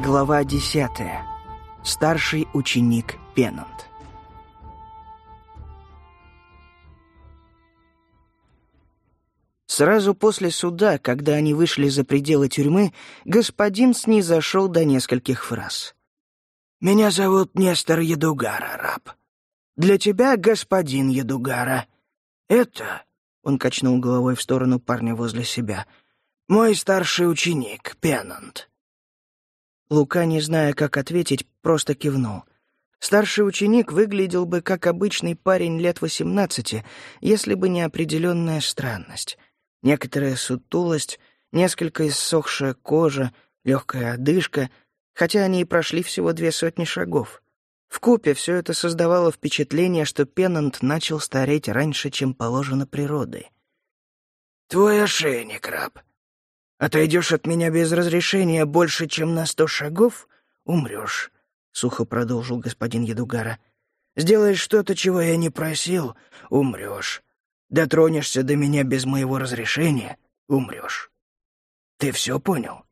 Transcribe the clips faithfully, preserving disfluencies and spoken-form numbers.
Глава десятая. Старший ученик Пеннант. Сразу после суда, когда они вышли за пределы тюрьмы, господин снизошел до нескольких фраз. «Меня зовут Нестор Едугара, раб. Для тебя, господин Едугара. Это...» — он качнул головой в сторону парня возле себя. «Мой старший ученик, Пеннант». Лука, не зная, как ответить, просто кивнул. Старший ученик выглядел бы как обычный парень лет восемнадцати, если бы не определенная странность. Некоторая сутулость, несколько иссохшая кожа, легкая одышка, хотя они и прошли всего две сотни шагов. Вкупе все это создавало впечатление, что Пеннант начал стареть раньше, чем положено природой. «Твой ошейник, раб. Отойдешь от меня без разрешения больше, чем на сто шагов — умрешь», — сухо продолжил господин Едугара. «Сделаешь что-то, чего я не просил — умрешь. Дотронешься до меня без моего разрешения — умрешь. Ты все понял?»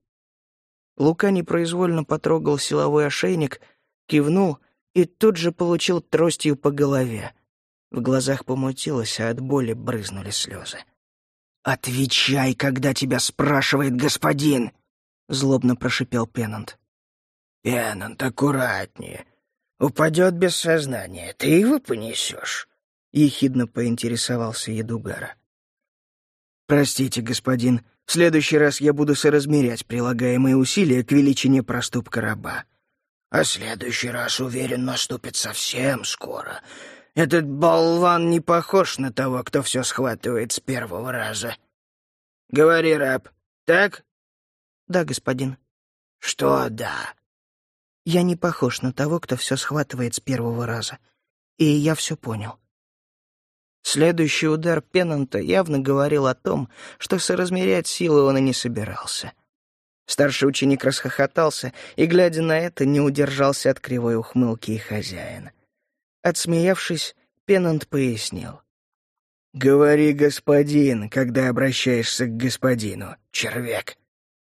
Лука непроизвольно потрогал силовой ошейник, кивнул и тут же получил тростью по голове. В глазах помутилось, а от боли брызнули слезы. «Отвечай, когда тебя спрашивает господин!» — злобно прошипел Пеннант. «Пеннант, аккуратнее. Упадет без сознания. Ты его понесешь?» — ехидно поинтересовался Едугара. «Простите, господин, в следующий раз я буду соразмерять прилагаемые усилия к величине проступка раба. А следующий раз, уверен, наступит совсем скоро. Этот болван не похож на того, кто все схватывает с первого раза. Говори, раб, так?» «Да, господин». «Что «да»?» «Я не похож на того, кто все схватывает с первого раза. И я все понял». Следующий удар Пеннанта явно говорил о том, что соразмерять силы он и не собирался. Старший ученик расхохотался и, глядя на это, не удержался от кривой ухмылки и хозяина. Отсмеявшись, Пеннант пояснил. «Говори, господин, когда обращаешься к господину, червяк».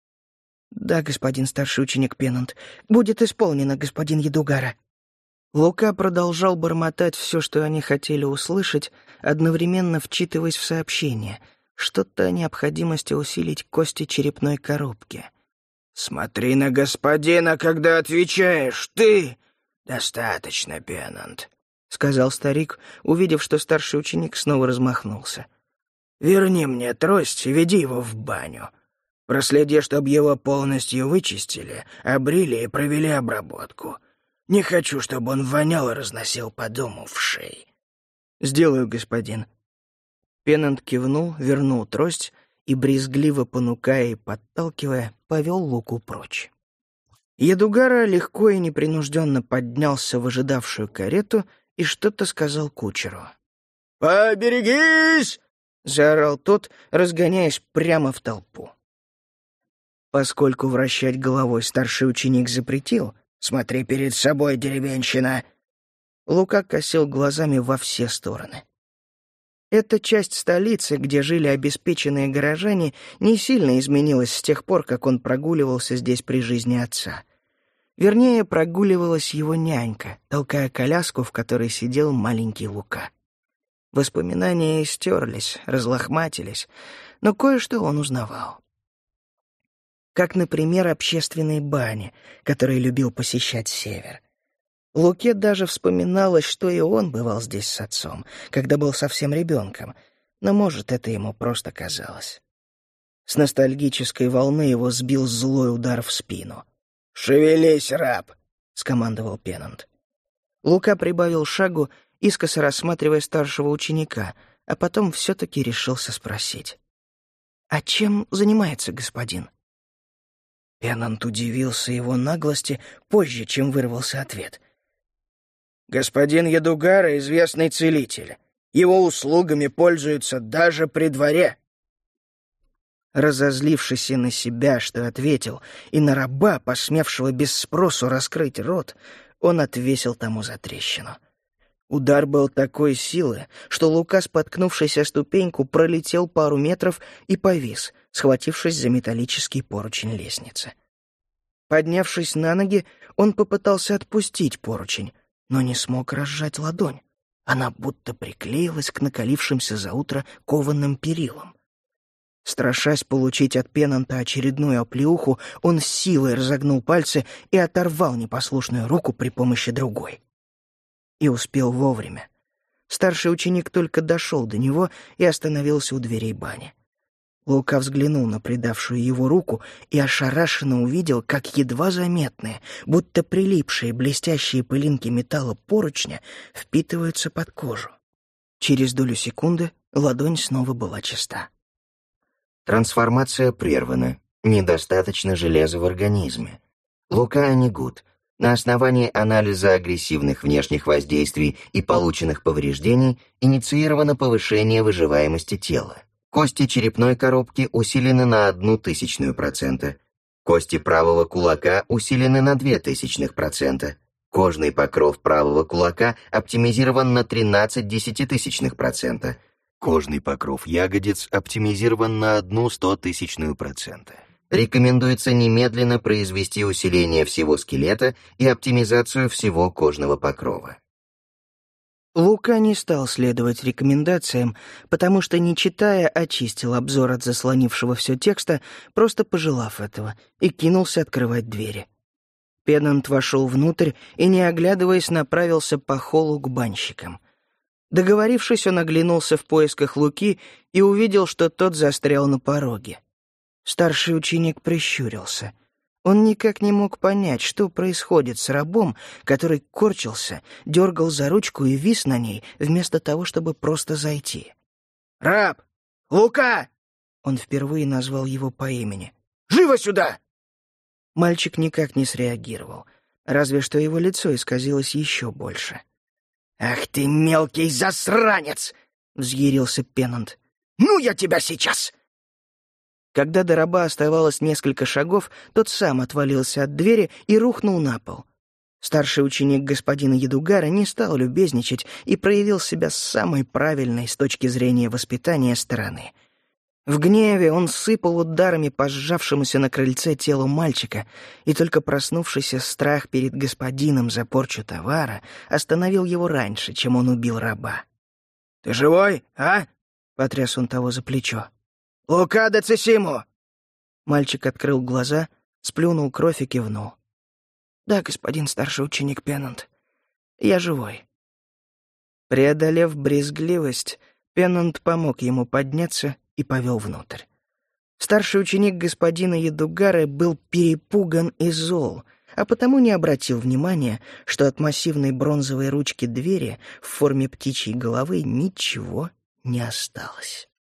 «Да, господин старший ученик Пеннант, будет исполнено, господин Едугара». Лука продолжал бормотать все, что они хотели услышать, одновременно вчитываясь в сообщение, что-то о необходимости усилить кости черепной коробки. «Смотри на господина, когда отвечаешь, ты...» «Достаточно, Пеннант», — сказал старик, увидев, что старший ученик снова размахнулся. «Верни мне трость и веди его в баню. Проследи, чтобы его полностью вычистили, обрили и провели обработку. Не хочу, чтобы он вонял и разносил по дому в шее». «Сделаю, господин». Пеннант кивнул, вернул трость и, брезгливо понукая и подталкивая, повел Луку прочь. Едугара легко и непринужденно поднялся в ожидавшую карету и что-то сказал кучеру. «Поберегись!» — заорал тот, разгоняясь прямо в толпу. Поскольку вращать головой старший ученик запретил, «Смотри перед собой, деревенщина!» Лука косил глазами во все стороны. Эта часть столицы, где жили обеспеченные горожане, не сильно изменилась с тех пор, как он прогуливался здесь при жизни отца. Вернее, прогуливалась его нянька, толкая коляску, в которой сидел маленький Лука. Воспоминания истерлись, разлохматились, но кое-что он узнавал. Как, например, общественные бани, которые любил посещать Север. Луке даже вспоминалось, что и он бывал здесь с отцом, когда был совсем ребенком, но, может, это ему просто казалось. С ностальгической волны его сбил злой удар в спину. «Шевелись, раб!» — скомандовал Пеннант. Лука прибавил шагу, искоса рассматривая старшего ученика, а потом все-таки решился спросить. «А чем занимается господин?» Пеннант удивился его наглости позже, чем вырвался ответ. «Господин Едугара — известный целитель. Его услугами пользуются даже при дворе». Разозлившись и на себя, что ответил, и на раба, посмевшего без спросу раскрыть рот, он отвесил тому затрещину. Удар был такой силы, что Лука, споткнувшись о ступеньку, пролетел пару метров и повис, схватившись за металлический поручень лестницы. Поднявшись на ноги, он попытался отпустить поручень, но не смог разжать ладонь. Она будто приклеилась к накалившимся за утро кованым перилам. Страшась получить от Пеннанта очередную оплеуху, он с силой разогнул пальцы и оторвал непослушную руку при помощи другой. И успел вовремя. Старший ученик только дошел до него и остановился у дверей бани. Лука взглянул на предавшую его руку и ошарашенно увидел, как едва заметные, будто прилипшие блестящие пылинки металла поручня впитываются под кожу. Через долю секунды ладонь снова была чиста. Трансформация прервана. Недостаточно железа в организме. Лука Анигут. На основании анализа агрессивных внешних воздействий и полученных повреждений инициировано повышение выживаемости тела. Кости черепной коробки усилены на одну тысячную процента. Кости правого кулака усилены на две тысячных процента. Кожный покров правого кулака оптимизирован на тринадцать десятитысячных процента. Кожный покров ягодиц оптимизирован на одну стотысячную процента. Рекомендуется немедленно произвести усиление всего скелета и оптимизацию всего кожного покрова. Лука не стал следовать рекомендациям, потому что, не читая, очистил обзор от заслонившего все текста, просто пожелав этого, и кинулся открывать двери. Пеннант вошел внутрь и, не оглядываясь, направился по холлу к банщикам. Договорившись, он оглянулся в поисках Луки и увидел, что тот застрял на пороге. Старший ученик прищурился. Он никак не мог понять, что происходит с рабом, который корчился, дергал за ручку и вис на ней, вместо того, чтобы просто зайти. «Раб! Лука!» Он впервые назвал его по имени. «Живо сюда!» Мальчик никак не среагировал, разве что его лицо исказилось еще больше. «Ах ты, мелкий засранец!» — взъярился Пеннант. «Ну, я тебя сейчас!» Когда до раба оставалось несколько шагов, тот сам отвалился от двери и рухнул на пол. Старший ученик господина Едугара не стал любезничать и проявил себя с самой правильной с точки зрения воспитания стороны. В гневе он сыпал ударами по сжавшемуся на крыльце телу мальчика, и только проснувшийся страх перед господином за порчу товара остановил его раньше, чем он убил раба. «Ты живой, а?» — потряс он того за плечо. «Лука де Цисимо!» Мальчик открыл глаза, сплюнул кровь и кивнул. «Да, господин старший ученик Пеннант, я живой». Преодолев брезгливость, Пеннант помог ему подняться и повел внутрь. Старший ученик господина Едугара был перепуган и зол, а потому не обратил внимания, что от массивной бронзовой ручки двери в форме птичьей головы ничего не осталось.